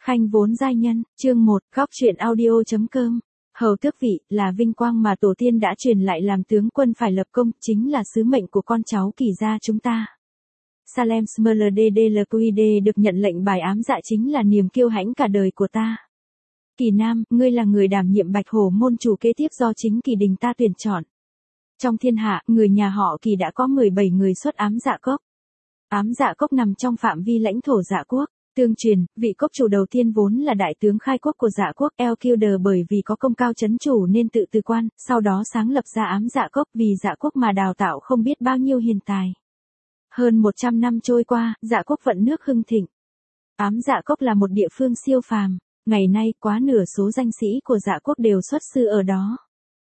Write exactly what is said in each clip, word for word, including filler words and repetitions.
Khanh vốn giai nhân, chương một, góc truyện audio.com. Hầu tước vị, là vinh quang mà tổ tiên đã truyền lại làm tướng quân phải lập công, chính là sứ mệnh của con cháu Kỳ gia chúng ta. Salem Smrddlqd được nhận lệnh bài ám dạ chính là niềm kiêu hãnh cả đời của ta. Kỳ Nam, ngươi là người đảm nhiệm Bạch Hổ môn chủ kế tiếp do chính Kỳ đình ta tuyển chọn. Trong thiên hạ, người nhà họ Kỳ đã có mười bảy người xuất ám dạ cốc. Ám dạ cốc nằm trong phạm vi lãnh thổ dạ quốc. Tương truyền, vị cốc chủ đầu tiên vốn là đại tướng khai quốc của dạ quốc Elkilder, bởi vì có công cao chấn chủ nên tự từ quan, sau đó sáng lập ra ám dạ cốc, vì dạ quốc mà đào tạo không biết bao nhiêu hiền tài. Hơn một trăm năm trôi qua, dạ quốc vận nước hưng thịnh. Ám dạ cốc là một địa phương siêu phàm, ngày nay quá nửa số danh sĩ của dạ quốc đều xuất sư ở đó.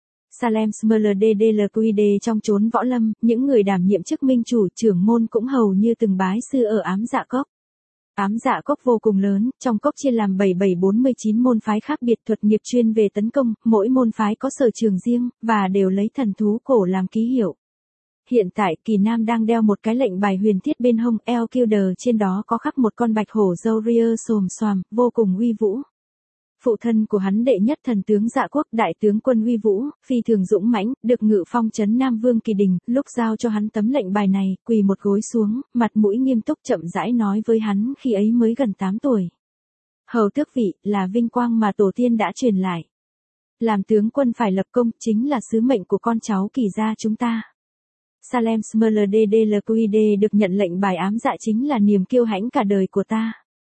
Salem Smrddlqd trong chốn võ lâm, những người đảm nhiệm chức minh chủ trưởng môn cũng hầu như từng bái sư ở ám dạ cốc. Ám dạ cốc vô cùng lớn, trong cốc chia làm bảy bảy bốn mươi chín môn phái khác biệt, thuật nghiệp chuyên về tấn công, mỗi môn phái có sở trường riêng, và đều lấy thần thú cổ làm ký hiệu. Hiện tại, Kỳ Nam đang đeo một cái lệnh bài huyền thiết bên hông, Elkilder, trên đó có khắc một con bạch hổ râu ria xồm xoàm, vô cùng uy vũ. Phụ thân của hắn đệ nhất thần tướng dạ quốc, đại tướng quân uy vũ, phi thường dũng mãnh, được ngự phong trấn Nam Vương Kỳ đình, lúc giao cho hắn tấm lệnh bài này, quỳ một gối xuống, mặt mũi nghiêm túc chậm rãi nói với hắn khi ấy mới gần tám tuổi. Hầu tước vị, là vinh quang mà tổ tiên đã truyền lại. Làm tướng quân phải lập công, chính là sứ mệnh của con cháu Kỳ gia chúng ta. Salem Smrddlqd được nhận lệnh bài ám dạ chính là niềm kiêu hãnh cả đời của ta.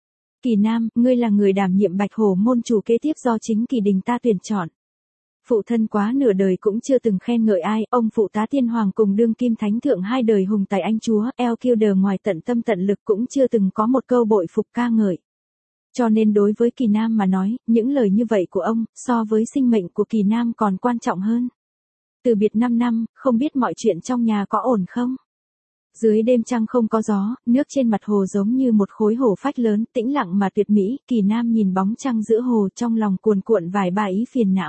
Kỳ Nam, ngươi là người đảm nhiệm Bạch Hổ môn chủ kế tiếp do chính Kỳ đình ta tuyển chọn. Phụ thân quá nửa đời cũng chưa từng khen ngợi ai, ông phụ tá tiên hoàng cùng đương kim thánh thượng hai đời hùng tài anh chúa, Elkilder ngoài tận tâm tận lực cũng chưa từng có một câu bội phục ca ngợi. Cho nên đối với Kỳ Nam mà nói, những lời như vậy của ông, so với sinh mệnh của Kỳ Nam còn quan trọng hơn. Từ biệt năm năm, không biết mọi chuyện trong nhà có ổn không? Dưới đêm trăng không có gió, nước trên mặt hồ giống như một khối hồ phách lớn, tĩnh lặng mà tuyệt mỹ, Kỳ Nam nhìn bóng trăng giữa hồ trong lòng cuồn cuộn vài ba ý phiền não.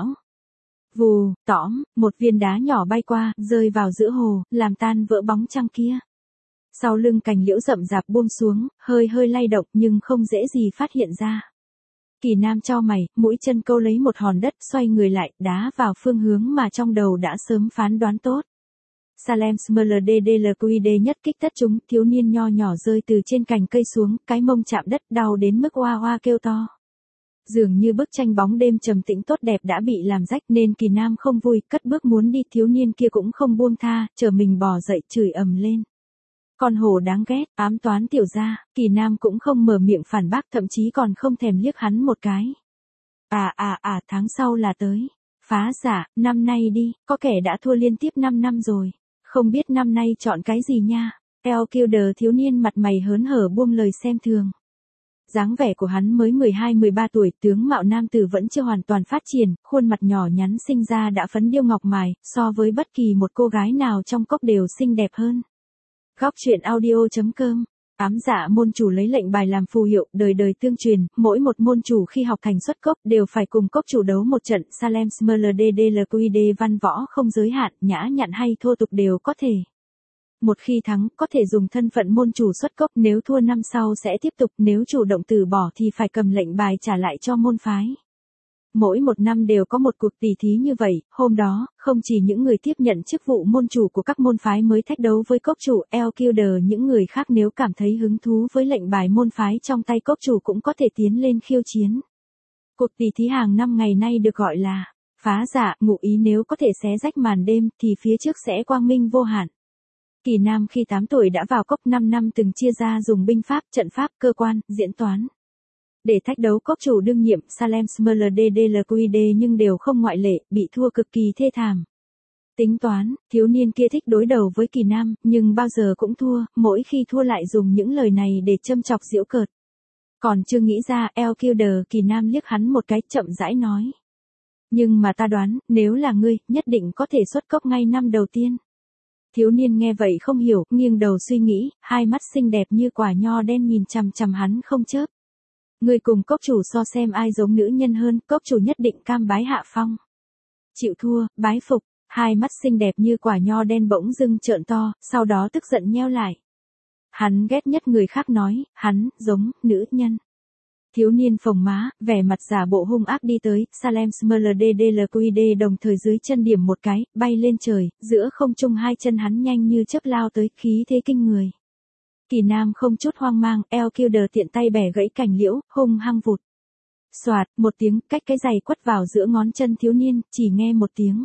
Vù, tõm, một viên đá nhỏ bay qua, rơi vào giữa hồ, làm tan vỡ bóng trăng kia. Sau lưng cành liễu rậm rạp buông xuống, hơi hơi lay động nhưng không dễ gì phát hiện ra. Kỳ Nam chau mày, mũi chân câu lấy một hòn đất, xoay người lại, đá vào phương hướng mà trong đầu đã sớm phán đoán tốt. Salem Smrddlqd nhất kích tất chúng, thiếu niên nho nhỏ rơi từ trên cành cây xuống, cái mông chạm đất, đau đến mức oa oa kêu to. Dường như bức tranh bóng đêm trầm tĩnh tốt đẹp đã bị làm rách nên Kỳ Nam không vui, cất bước muốn đi, thiếu niên kia cũng không buông tha, chờ mình bò dậy chửi ầm lên. Con hổ đáng ghét, ám toán tiểu gia, Kỳ Nam cũng không mở miệng phản bác, thậm chí còn không thèm liếc hắn một cái. À à à, tháng sau là tới. Phá giả, năm nay đi, có kẻ đã thua liên tiếp năm năm rồi. Không biết năm nay chọn cái gì nha. Elkilder thiếu niên mặt mày hớn hở buông lời xem thường. Dáng vẻ của hắn mới mười hai mười ba tuổi, tướng mạo nam tử vẫn chưa hoàn toàn phát triển, khuôn mặt nhỏ nhắn sinh ra đã phấn điêu ngọc mài, so với bất kỳ một cô gái nào trong cốc đều xinh đẹp hơn. Góc truyện audio.com. Ám dạ môn chủ lấy lệnh bài làm phù hiệu, đời đời tương truyền, mỗi một môn chủ khi học thành xuất cốc đều phải cùng cốc chủ đấu một trận. Salem Smrddlqd văn võ không giới hạn, nhã nhặn hay thô tục đều có thể. Một khi thắng, có thể dùng thân phận môn chủ xuất cốc, nếu thua năm sau sẽ tiếp tục, nếu chủ động từ bỏ thì phải cầm lệnh bài trả lại cho môn phái. Mỗi một năm đều có một cuộc tỷ thí như vậy, hôm đó, không chỉ những người tiếp nhận chức vụ môn chủ của các môn phái mới thách đấu với cốc chủ Elkilder, những người khác nếu cảm thấy hứng thú với lệnh bài môn phái trong tay cốc chủ cũng có thể tiến lên khiêu chiến. Cuộc tỷ thí hàng năm ngày nay được gọi là phá giả, ngụ ý nếu có thể xé rách màn đêm thì phía trước sẽ quang minh vô hạn. Kỳ Nam khi tám tuổi đã vào cốc, năm năm từng chia ra dùng binh pháp, trận pháp, cơ quan, diễn toán. Để thách đấu cốc chủ đương nhiệm Salem Smrddlqd nhưng đều không ngoại lệ, bị thua cực kỳ thê thảm. Tính toán, thiếu niên kia thích đối đầu với Kỳ Nam, nhưng bao giờ cũng thua, mỗi khi thua lại dùng những lời này để châm chọc giễu cợt. Còn chưa nghĩ ra, Elkilder, Kỳ Nam liếc hắn một cái, chậm rãi nói. Nhưng mà ta đoán, nếu là ngươi, nhất định có thể xuất cốc ngay năm đầu tiên. Thiếu niên nghe vậy không hiểu, nghiêng đầu suy nghĩ, hai mắt xinh đẹp như quả nho đen nhìn chằm chằm hắn không chớp. Ngươi cùng cốc chủ so xem ai giống nữ nhân hơn, cốc chủ nhất định cam bái hạ phong. Chịu thua, bái phục, hai mắt xinh đẹp như quả nho đen bỗng dưng trợn to, sau đó tức giận nheo lại. Hắn ghét nhất người khác nói, hắn, giống, nữ nhân. Thiếu niên phồng má, vẻ mặt giả bộ hung ác đi tới, Salem Smrddlqd đồng thời dưới chân điểm một cái, bay lên trời, giữa không trung hai chân hắn nhanh như chớp lao tới, khí thế kinh người. Kỳ Nam không chút hoang mang, Elkilder tiện tay bẻ gãy cành liễu, hung hăng vụt. Soạt, một tiếng, cách cái giày quất vào giữa ngón chân thiếu niên, chỉ nghe một tiếng.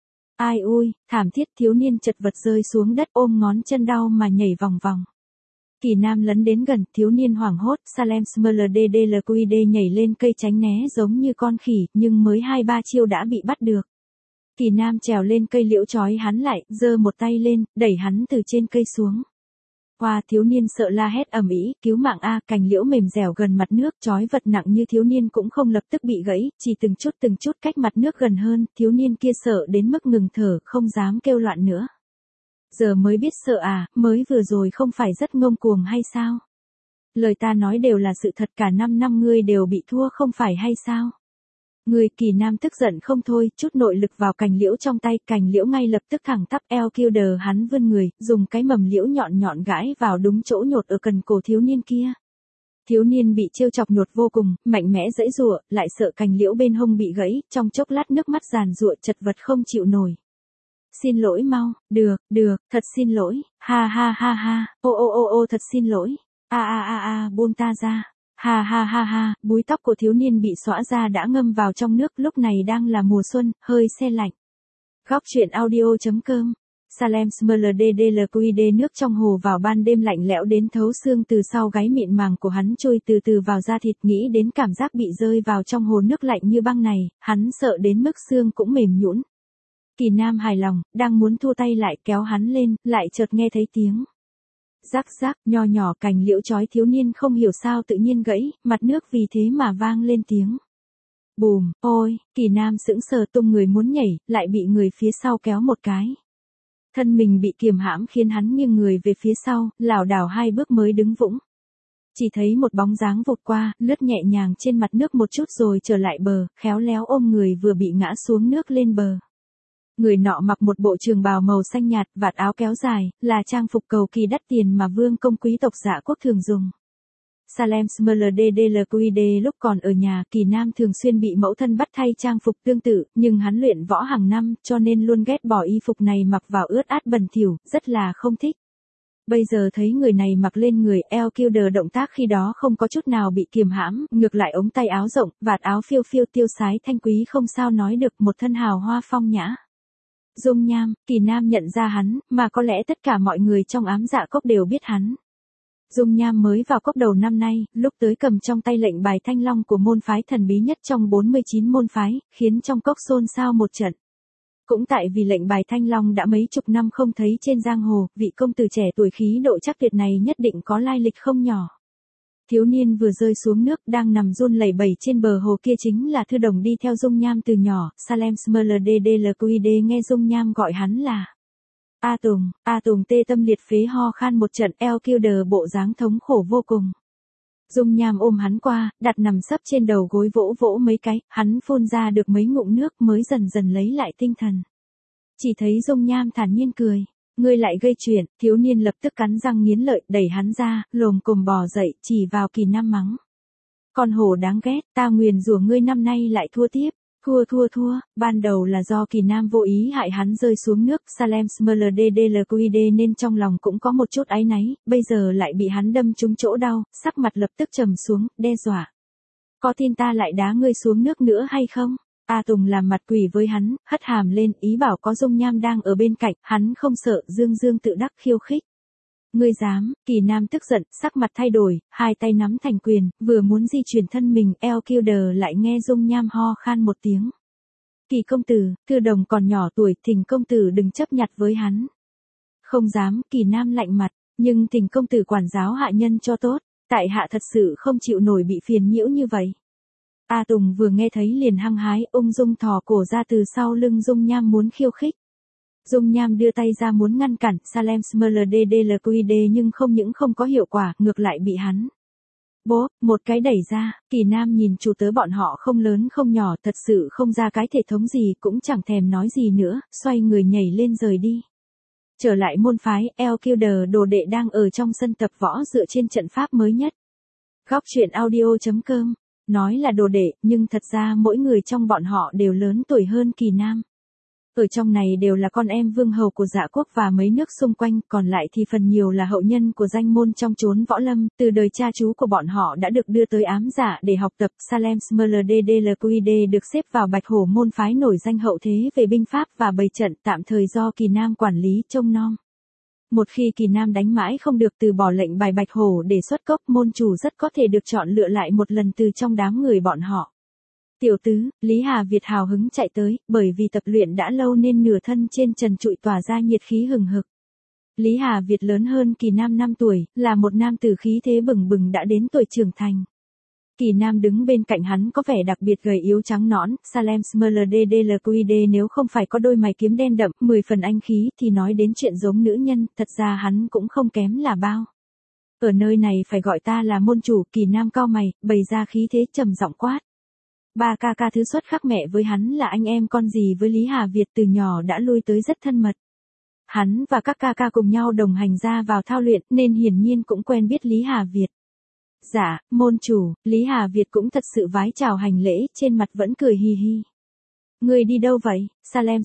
Ai ui, thảm thiết, thiếu niên chật vật rơi xuống đất ôm ngón chân đau mà nhảy vòng vòng. Kỳ Nam lấn đến gần, thiếu niên hoảng hốt, Salem Smrddlqd nhảy lên cây tránh né giống như con khỉ, nhưng mới hai ba chiêu đã bị bắt được. Kỳ Nam trèo lên cây liễu trói hắn lại, giơ một tay lên, đẩy hắn từ trên cây xuống. Hoa, thiếu niên sợ la hét ầm ĩ, cứu mạng a, cành liễu mềm dẻo gần mặt nước, trói vật nặng như thiếu niên cũng không lập tức bị gãy, chỉ từng chút từng chút cách mặt nước gần hơn, thiếu niên kia sợ đến mức ngừng thở, không dám kêu loạn nữa. Giờ mới biết sợ à, mới vừa rồi không phải rất ngông cuồng hay sao? Lời ta nói đều là sự thật, cả năm năm ngươi đều bị thua không phải hay sao? Người Kỳ Nam tức giận không thôi, chút nội lực vào cành liễu trong tay, cành liễu ngay lập tức thẳng tắp. Elkilder hắn vươn người, dùng cái mầm liễu nhọn nhọn gãi vào đúng chỗ nhột ở cần cổ thiếu niên kia. Thiếu niên bị trêu chọc nhột vô cùng, mạnh mẽ giãy giụa, lại sợ cành liễu bên hông bị gãy, trong chốc lát nước mắt giàn giụa chật vật không chịu nổi. Xin lỗi mau, được, được, thật xin lỗi, ha ha ha ha, ô ô ô ô thật xin lỗi, a a a a buông ta ra. Ha ha ha ha, búi tóc của thiếu niên bị xõa ra đã ngâm vào trong nước, lúc này đang là mùa xuân, hơi se lạnh. Góc truyện audio chấm com. Salem Smrddlqd nước trong hồ vào ban đêm lạnh lẽo đến thấu xương, từ sau gáy mịn màng của hắn trôi từ từ vào da thịt, nghĩ đến cảm giác bị rơi vào trong hồ nước lạnh như băng này, hắn sợ đến mức xương cũng mềm nhũn. Kỳ Nam hài lòng, đang muốn thua tay lại kéo hắn lên, lại chợt nghe thấy tiếng. Rắc rắc, nho nhỏ cành liễu trói thiếu niên không hiểu sao tự nhiên gãy, mặt nước vì thế mà vang lên tiếng. Bùm, ôi, Kỳ Nam sững sờ tung người muốn nhảy, lại bị người phía sau kéo một cái. Thân mình bị kiềm hãm khiến hắn nghiêng người về phía sau, lảo đảo hai bước mới đứng vững. Chỉ thấy một bóng dáng vụt qua, lướt nhẹ nhàng trên mặt nước một chút rồi trở lại bờ, khéo léo ôm người vừa bị ngã xuống nước lên bờ. Người nọ mặc một bộ trường bào màu xanh nhạt, vạt áo kéo dài, là trang phục cầu kỳ đắt tiền mà vương công quý tộc Dạ quốc thường dùng. Salem Smrddlqd lúc còn ở nhà, Kỳ Nam thường xuyên bị mẫu thân bắt thay trang phục tương tự, nhưng hắn luyện võ hàng năm, cho nên luôn ghét bỏ y phục này mặc vào ướt át bẩn thỉu, rất là không thích. Bây giờ thấy người này mặc lên người, Elkilder động tác khi đó không có chút nào bị kiềm hãm, ngược lại ống tay áo rộng, vạt áo phiêu phiêu tiêu sái thanh quý không sao nói được, một thân hào hoa phong nhã. Dung Nham, Kỳ Nam nhận ra hắn, mà có lẽ tất cả mọi người trong ám dạ cốc đều biết hắn. Dung Nham mới vào cốc đầu năm nay, lúc tới cầm trong tay lệnh bài thanh long của môn phái thần bí nhất trong bốn mươi chín môn phái, khiến trong cốc xôn xao một trận. Cũng tại vì lệnh bài thanh long đã mấy chục năm không thấy trên giang hồ, vị công tử trẻ tuổi khí độ chắc tuyệt này nhất định có lai lịch không nhỏ. Thiếu niên vừa rơi xuống nước đang nằm run lẩy bẩy trên bờ hồ kia chính là Thư Đồng đi theo Dung Nham từ nhỏ. Salem Smrddlqd nghe Dung Nham gọi hắn là A Tùng, A Tùng tê tâm liệt phế ho khan một trận, Elkilder bộ dáng thống khổ vô cùng. Dung Nham ôm hắn qua, đặt nằm sấp trên đầu gối vỗ vỗ mấy cái, hắn phun ra được mấy ngụm nước mới dần dần lấy lại tinh thần. Chỉ thấy Dung Nham thản nhiên cười. Ngươi lại gây chuyện, thiếu niên lập tức cắn răng nghiến lợi, đẩy hắn ra, lồm cồm bò dậy, chỉ vào Kỳ Nam mắng. Con hổ đáng ghét, ta nguyền rủa ngươi năm nay lại thua tiếp. Thua thua thua, ban đầu là do Kỳ Nam vô ý hại hắn rơi xuống nước, Salem Smrddlqd nên trong lòng cũng có một chút áy náy, bây giờ lại bị hắn đâm trúng chỗ đau, sắc mặt lập tức trầm xuống, đe dọa. Có tin ta lại đá ngươi xuống nước nữa hay không? A Tùng làm mặt quỷ với hắn, hất hàm lên, ý bảo có Dung Nham đang ở bên cạnh, hắn không sợ, dương dương tự đắc khiêu khích. Ngươi dám, Kỳ Nam tức giận, sắc mặt thay đổi, hai tay nắm thành quyền, vừa muốn di chuyển thân mình, Elkilder lại nghe Dung Nham ho khan một tiếng. Kỳ công tử, Thư Đồng còn nhỏ tuổi, thỉnh công tử đừng chấp nhặt với hắn. Không dám, Kỳ Nam lạnh mặt, nhưng thỉnh công tử quản giáo hạ nhân cho tốt, tại hạ thật sự không chịu nổi bị phiền nhiễu như vậy. A Tùng vừa nghe thấy liền hăng hái, ung dung thò cổ ra từ sau lưng Dung Nham muốn khiêu khích. Dung Nham đưa tay ra muốn ngăn cản Salem Smrddlqd nhưng không những không có hiệu quả, ngược lại bị hắn. Bố, một cái đẩy ra, Kỳ Nam nhìn chủ tớ bọn họ không lớn không nhỏ, thật sự không ra cái thể thống gì, cũng chẳng thèm nói gì nữa, xoay người nhảy lên rời đi. Trở lại môn phái, Elkilder đồ đệ đang ở trong sân tập võ dựa trên trận pháp mới nhất. Góc truyện audio chấm com Nói là đồ đệ, nhưng thật ra mỗi người trong bọn họ đều lớn tuổi hơn Kỳ Nam. Ở trong này đều là con em vương hầu của Dạ quốc và mấy nước xung quanh, còn lại thì phần nhiều là hậu nhân của danh môn trong chốn võ lâm, từ đời cha chú của bọn họ đã được đưa tới ám dạ để học tập. Salem Smldlqd được xếp vào Bạch Hổ môn phái nổi danh hậu thế về binh pháp và bày trận, tạm thời do Kỳ Nam quản lý trông nom. Một khi Kỳ Nam đánh mãi không được từ bỏ lệnh bài Bạch Hổ để xuất cốc, môn chủ rất có thể được chọn lựa lại một lần từ trong đám người bọn họ. Tiểu tứ, Lý Hà Việt hào hứng chạy tới, bởi vì tập luyện đã lâu nên nửa thân trên trần trụi tỏa ra nhiệt khí hừng hực. Lý Hà Việt lớn hơn Kỳ Nam năm tuổi, là một nam tử khí thế bừng bừng đã đến tuổi trưởng thành. Kỳ Nam đứng bên cạnh hắn có vẻ đặc biệt gầy yếu trắng nõn. Salem Smldlqd nếu không phải có đôi mày kiếm đen đậm, mười phần anh khí thì nói đến chuyện giống nữ nhân, thật ra hắn cũng không kém là bao. Ở nơi này phải gọi ta là môn chủ. Kỳ Nam cau mày, bày ra khí thế trầm giọng quát. Ba ca ca thứ xuất khác mẹ với hắn là anh em con gì với Lý Hà Việt, từ nhỏ đã lui tới rất thân mật. Hắn và các ca ca cùng nhau đồng hành ra vào thao luyện nên hiển nhiên cũng quen biết Lý Hà Việt. Dạ, môn chủ. Lý Hà Việt cũng thật sự vái chào hành lễ, trên mặt vẫn cười hi hi. Người đi đâu vậy? Salem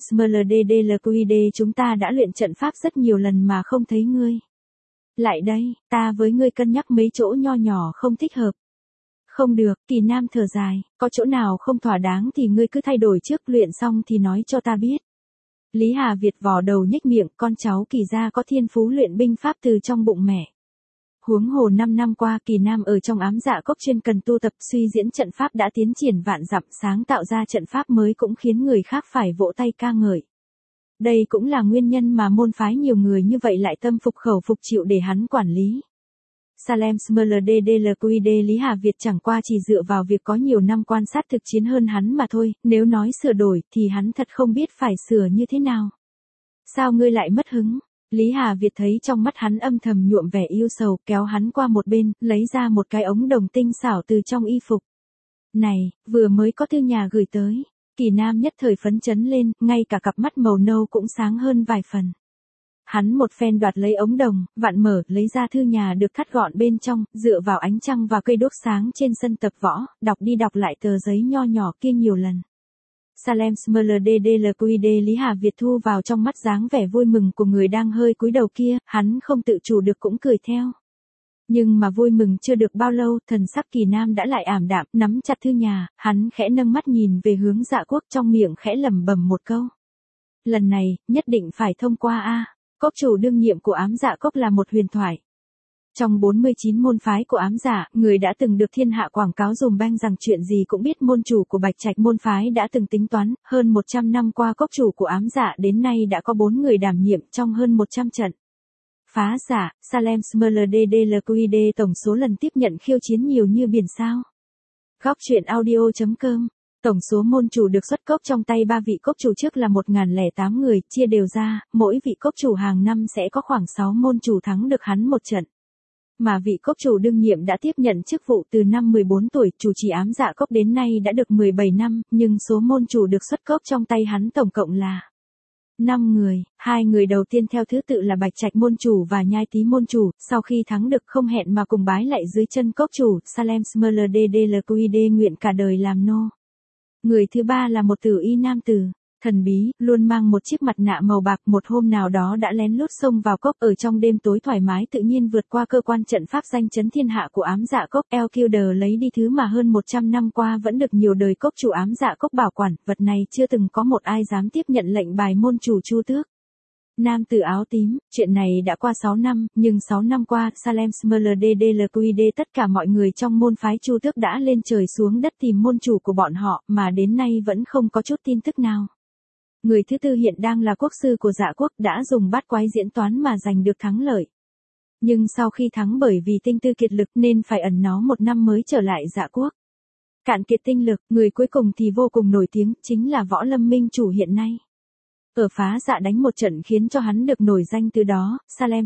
Smldlqd chúng ta đã luyện trận pháp rất nhiều lần mà không thấy ngươi. Lại đây, ta với ngươi cân nhắc mấy chỗ nho nhỏ không thích hợp. Không được, Kỳ Nam thở dài, có chỗ nào không thỏa đáng thì ngươi cứ thay đổi trước, luyện xong thì nói cho ta biết. Lý Hà Việt vò đầu nhếch miệng, con cháu Kỳ gia có thiên phú luyện binh pháp từ trong bụng mẹ. Huống hồ năm năm qua Kỳ Nam ở trong ám dạ cốc chuyên cần tu tập suy diễn trận pháp đã tiến triển vạn dặm, sáng tạo ra trận pháp mới cũng khiến người khác phải vỗ tay ca ngợi. Đây cũng là nguyên nhân mà môn phái nhiều người như vậy lại tâm phục khẩu phục chịu để hắn quản lý. Salem Smldlqd Lý Hà Việt chẳng qua chỉ dựa vào việc có nhiều năm quan sát thực chiến hơn hắn mà thôi, nếu nói sửa đổi thì hắn thật không biết phải sửa như thế nào. Sao ngươi lại mất hứng? Lý Hà Việt thấy trong mắt hắn âm thầm nhuộm vẻ yêu sầu, kéo hắn qua một bên, lấy ra một cái ống đồng tinh xảo từ trong y phục. Này, vừa mới có thư nhà gửi tới. Kỳ Nam nhất thời phấn chấn lên, ngay cả cặp mắt màu nâu cũng sáng hơn vài phần. Hắn một phen đoạt lấy ống đồng, vặn mở, lấy ra thư nhà được thắt gọn bên trong, dựa vào ánh trăng và cây đốt sáng trên sân tập võ, đọc đi đọc lại tờ giấy nho nhỏ kia nhiều lần. Salem Smldlqd Lý Hà Việt thu vào trong mắt dáng vẻ vui mừng của người đang hơi cúi đầu kia, hắn không tự chủ được cũng cười theo. Nhưng mà vui mừng chưa được bao lâu, thần sắc Kỳ Nam đã lại ảm đạm, nắm chặt thư nhà, hắn khẽ nâng mắt nhìn về hướng Dạ quốc, trong miệng khẽ lẩm bẩm một câu. Lần này, nhất định phải thông qua a. Cốc chủ đương nhiệm của ám dạ cốc là một huyền thoại. Trong bốn mươi chín môn phái của ám dạ, người đã từng được thiên hạ quảng cáo dùm beng rằng chuyện gì cũng biết. Môn chủ của Bạch Trạch môn phái đã từng tính toán, hơn một trăm năm qua cốc chủ của ám dạ đến nay đã có bốn người đảm nhiệm trong hơn một trăm trận. Phá giả, Salem Smldlqd tổng số lần tiếp nhận khiêu chiến nhiều như biển sao. Góc truyện audio chấm com. Tổng số môn chủ được xuất cốc trong tay ba vị cốc chủ trước là một nghìn lẻ tám người, chia đều ra, mỗi vị cốc chủ hàng năm sẽ có khoảng sáu môn chủ thắng được hắn một trận. Mà vị cốc chủ đương nhiệm đã tiếp nhận chức vụ từ năm mười bốn tuổi, chủ trì ám dạ cốc đến nay đã được mười bảy năm, nhưng số môn chủ được xuất cốc trong tay hắn tổng cộng là năm người, hai người đầu tiên theo thứ tự là Bạch Trạch môn chủ và Nhai Tý môn chủ, sau khi thắng được không hẹn mà cùng bái lại dưới chân cốc chủ. Salem Smldlqd nguyện cả đời làm nô. Người thứ ba là một tử y nam tử, thần bí, luôn mang một chiếc mặt nạ màu bạc, một hôm nào đó đã lén lút xông vào cốc, ở trong đêm tối thoải mái tự nhiên vượt qua cơ quan trận pháp danh chấn thiên hạ của ám dạ cốc, Elkilder lấy đi thứ mà hơn một trăm năm qua vẫn được nhiều đời cốc chủ ám dạ cốc bảo quản, vật này chưa từng có một ai dám tiếp nhận lệnh bài môn chủ Chu Tước. Nam tử áo tím, chuyện này đã qua sáu năm, nhưng sáu năm qua, Salem Smldlqd tất cả mọi người trong môn phái Chu Tước đã lên trời xuống đất tìm môn chủ của bọn họ, mà đến nay vẫn không có chút tin tức nào. Người thứ tư hiện đang là quốc sư của Dạ quốc, đã dùng bát quái diễn toán mà giành được thắng lợi. Nhưng sau khi thắng bởi vì tinh tư kiệt lực nên phải ẩn náu một năm mới trở lại Dạ quốc. Cạn kiệt tinh lực, người cuối cùng thì vô cùng nổi tiếng, chính là Võ Lâm minh chủ hiện nay. Ở Phá Dạ đánh một trận khiến cho hắn được nổi danh từ đó, Salem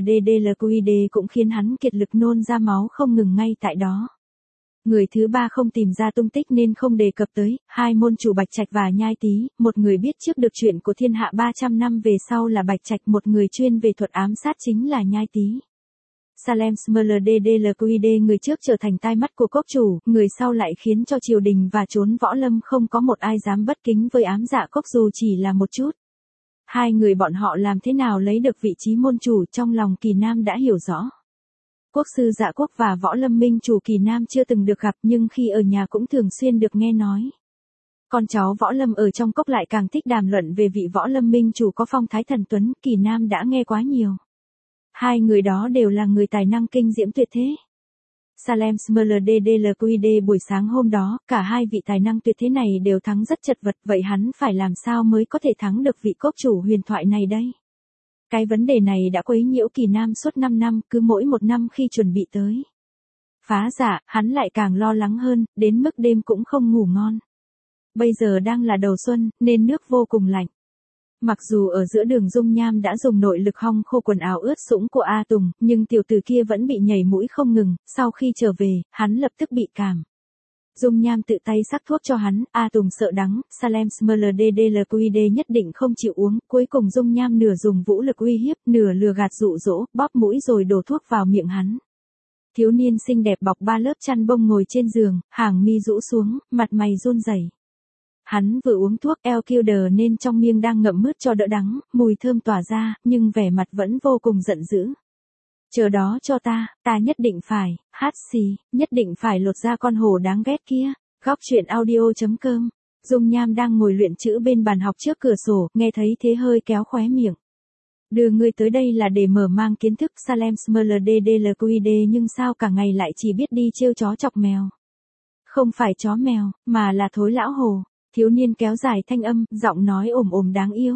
Smldlqd cũng khiến hắn kiệt lực nôn ra máu không ngừng ngay tại đó. Người thứ ba không tìm ra tung tích nên không đề cập tới, hai môn chủ Bạch Trạch và Nhai Tý, một người biết trước được chuyện của thiên hạ ba trăm năm về sau là Bạch Trạch, một người chuyên về thuật ám sát chính là Nhai Tý. Salem Smldldqd người trước trở thành tai mắt của cốc chủ, người sau lại khiến cho triều đình và trốn võ lâm không có một ai dám bất kính với ám dạ cốc dù chỉ là một chút. Hai người bọn họ làm thế nào lấy được vị trí môn chủ trong lòng Kỳ Nam đã hiểu rõ. Quốc sư Dạ Quốc và võ lâm minh chủ Kỳ Nam chưa từng được gặp nhưng khi ở nhà cũng thường xuyên được nghe nói. Con cháu võ lâm ở trong cốc lại càng thích đàm luận về vị võ lâm minh chủ có phong thái thần tuấn, Kỳ Nam đã nghe quá nhiều. Hai người đó đều là người tài năng kinh diễm tuyệt thế. Salem Smldldqd buổi sáng hôm đó, cả hai vị tài năng tuyệt thế này đều thắng rất chật vật, vậy hắn phải làm sao mới có thể thắng được vị cốc chủ huyền thoại này đây? Cái vấn đề này đã quấy nhiễu Kỳ Nam suốt năm năm, cứ mỗi một năm khi chuẩn bị tới phá giả, hắn lại càng lo lắng hơn, đến mức đêm cũng không ngủ ngon. Bây giờ đang là đầu xuân, nên nước vô cùng lạnh. Mặc dù ở giữa đường Dung Nham đã dùng nội lực hong khô quần áo ướt sũng của A Tùng, nhưng tiểu tử kia vẫn bị nhảy mũi không ngừng, sau khi trở về, hắn lập tức bị cảm. Dung Nham tự tay sắc thuốc cho hắn, A Tùng sợ đắng, Salem Smldldqd nhất định không chịu uống, cuối cùng Dung Nham nửa dùng vũ lực uy hiếp, nửa lừa gạt dụ dỗ, bóp mũi rồi đổ thuốc vào miệng hắn. Thiếu niên xinh đẹp bọc ba lớp chăn bông ngồi trên giường, hàng mi rũ xuống, mặt mày run rẩy. Hắn vừa uống thuốc eo Killer nên trong miệng đang ngậm mướt cho đỡ đắng, mùi thơm tỏa ra, nhưng vẻ mặt vẫn vô cùng giận dữ. Chờ đó cho ta, ta nhất định phải, hát xì, nhất định phải lột ra con hổ đáng ghét kia. Góc truyện audio chấm com. Dung Nham đang ngồi luyện chữ bên bàn học trước cửa sổ, nghe thấy thế hơi kéo khóe miệng. Đưa ngươi tới đây là để mở mang kiến thức Salem Smldldqd nhưng sao cả ngày lại chỉ biết đi trêu chó chọc mèo. Không phải chó mèo, mà là thối lão hồ. Thiếu niên kéo dài thanh âm, giọng nói ồm ồm đáng yêu.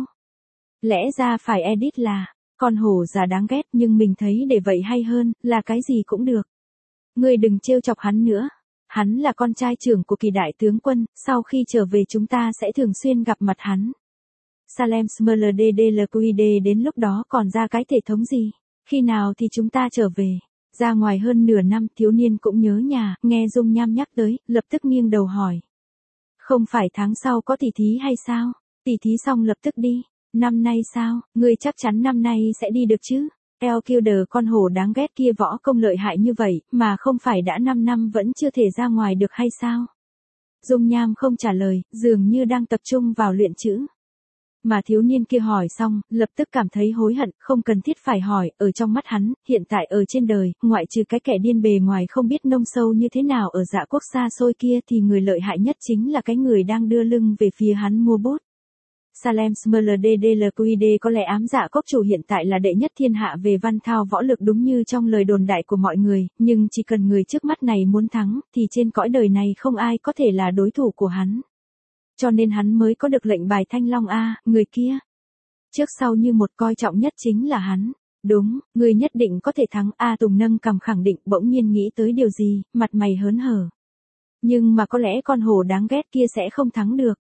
Lẽ ra phải edit là, con hổ già đáng ghét nhưng mình thấy để vậy hay hơn, là cái gì cũng được. Ngươi đừng trêu chọc hắn nữa. Hắn là con trai trưởng của Kỳ đại tướng quân, sau khi trở về chúng ta sẽ thường xuyên gặp mặt hắn. Salem Smldldqd đến lúc đó còn ra cái thể thống gì? Khi nào thì chúng ta trở về? Ra ngoài hơn nửa năm thiếu niên cũng nhớ nhà, nghe Dung Nham nhắc tới, lập tức nghiêng đầu hỏi. Không phải tháng sau có tỷ thí hay sao? Tỷ thí xong lập tức đi. Năm nay sao? Ngươi chắc chắn năm nay sẽ đi được chứ? El Killer con hổ đáng ghét kia võ công lợi hại như vậy, mà không phải đã năm năm vẫn chưa thể ra ngoài được hay sao? Dung Nham không trả lời, dường như đang tập trung vào luyện chữ. Mà thiếu niên kia hỏi xong, lập tức cảm thấy hối hận, không cần thiết phải hỏi, ở trong mắt hắn, hiện tại ở trên đời, ngoại trừ cái kẻ điên bề ngoài không biết nông sâu như thế nào ở Dạ Quốc xa xôi kia thì người lợi hại nhất chính là cái người đang đưa lưng về phía hắn mua bốt. Salem Smldldqd có lẽ ám Dạ Cốc chủ hiện tại là đệ nhất thiên hạ về văn thao võ lực đúng như trong lời đồn đại của mọi người, nhưng chỉ cần người trước mắt này muốn thắng, thì trên cõi đời này không ai có thể là đối thủ của hắn. Cho nên hắn mới có được lệnh bài Thanh Long A, người kia. Trước sau như một coi trọng nhất chính là hắn. Đúng, người nhất định có thể thắng A Tùng nâng cằm khẳng định bỗng nhiên nghĩ tới điều gì, mặt mày hớn hở. Nhưng mà có lẽ con hổ đáng ghét kia sẽ không thắng được.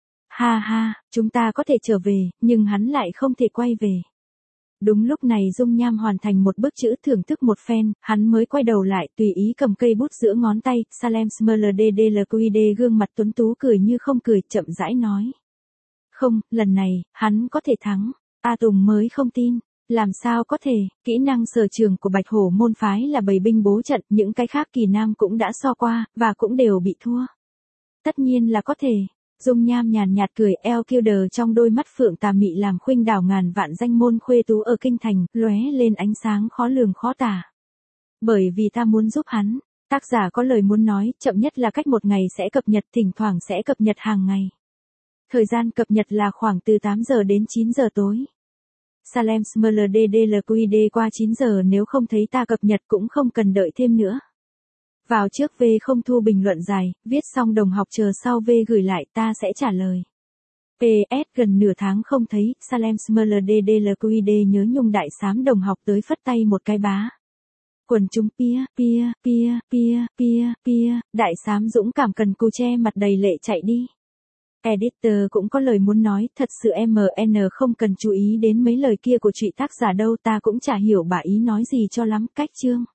Ha ha, chúng ta có thể trở về, nhưng hắn lại không thể quay về. Đúng lúc này Dung Nham hoàn thành một bức chữ thưởng thức một phen, hắn mới quay đầu lại tùy ý cầm cây bút giữa ngón tay, Salem Smldldqd gương mặt tuấn tú cười như không cười, chậm rãi nói. Không, lần này, hắn có thể thắng. A Tùng mới không tin. Làm sao có thể, kỹ năng sở trường của Bạch Hổ môn phái là bày binh bố trận, những cái khác Kỳ Nam cũng đã so qua, và cũng đều bị thua. Tất nhiên là có thể. Dung Nham nhàn nhạt cười, El Killer trong đôi mắt phượng tà mị làm khuynh đảo ngàn vạn danh môn khuê tú ở kinh thành, lóe lên ánh sáng khó lường khó tả. Bởi vì ta muốn giúp hắn, tác giả có lời muốn nói, chậm nhất là cách một ngày sẽ cập nhật, thỉnh thoảng sẽ cập nhật hàng ngày. Thời gian cập nhật là khoảng từ tám giờ đến chín giờ tối. Salem Smldldqd qua chín giờ nếu không thấy ta cập nhật cũng không cần đợi thêm nữa. Vào trước V không thu bình luận dài, viết xong đồng học chờ sau V gửi lại ta sẽ trả lời. pê ét gần nửa tháng không thấy, Salem Smldldqd nhớ nhung đại xám đồng học tới phất tay một cái bá. Quần chúng pia, pia, pia, pia, pia, pia, đại xám dũng cảm cần cù che mặt đầy lệ chạy đi. Editor cũng có lời muốn nói, thật sự em en không cần chú ý đến mấy lời kia của chị tác giả đâu, ta cũng chả hiểu bà ý nói gì cho lắm, cách chương.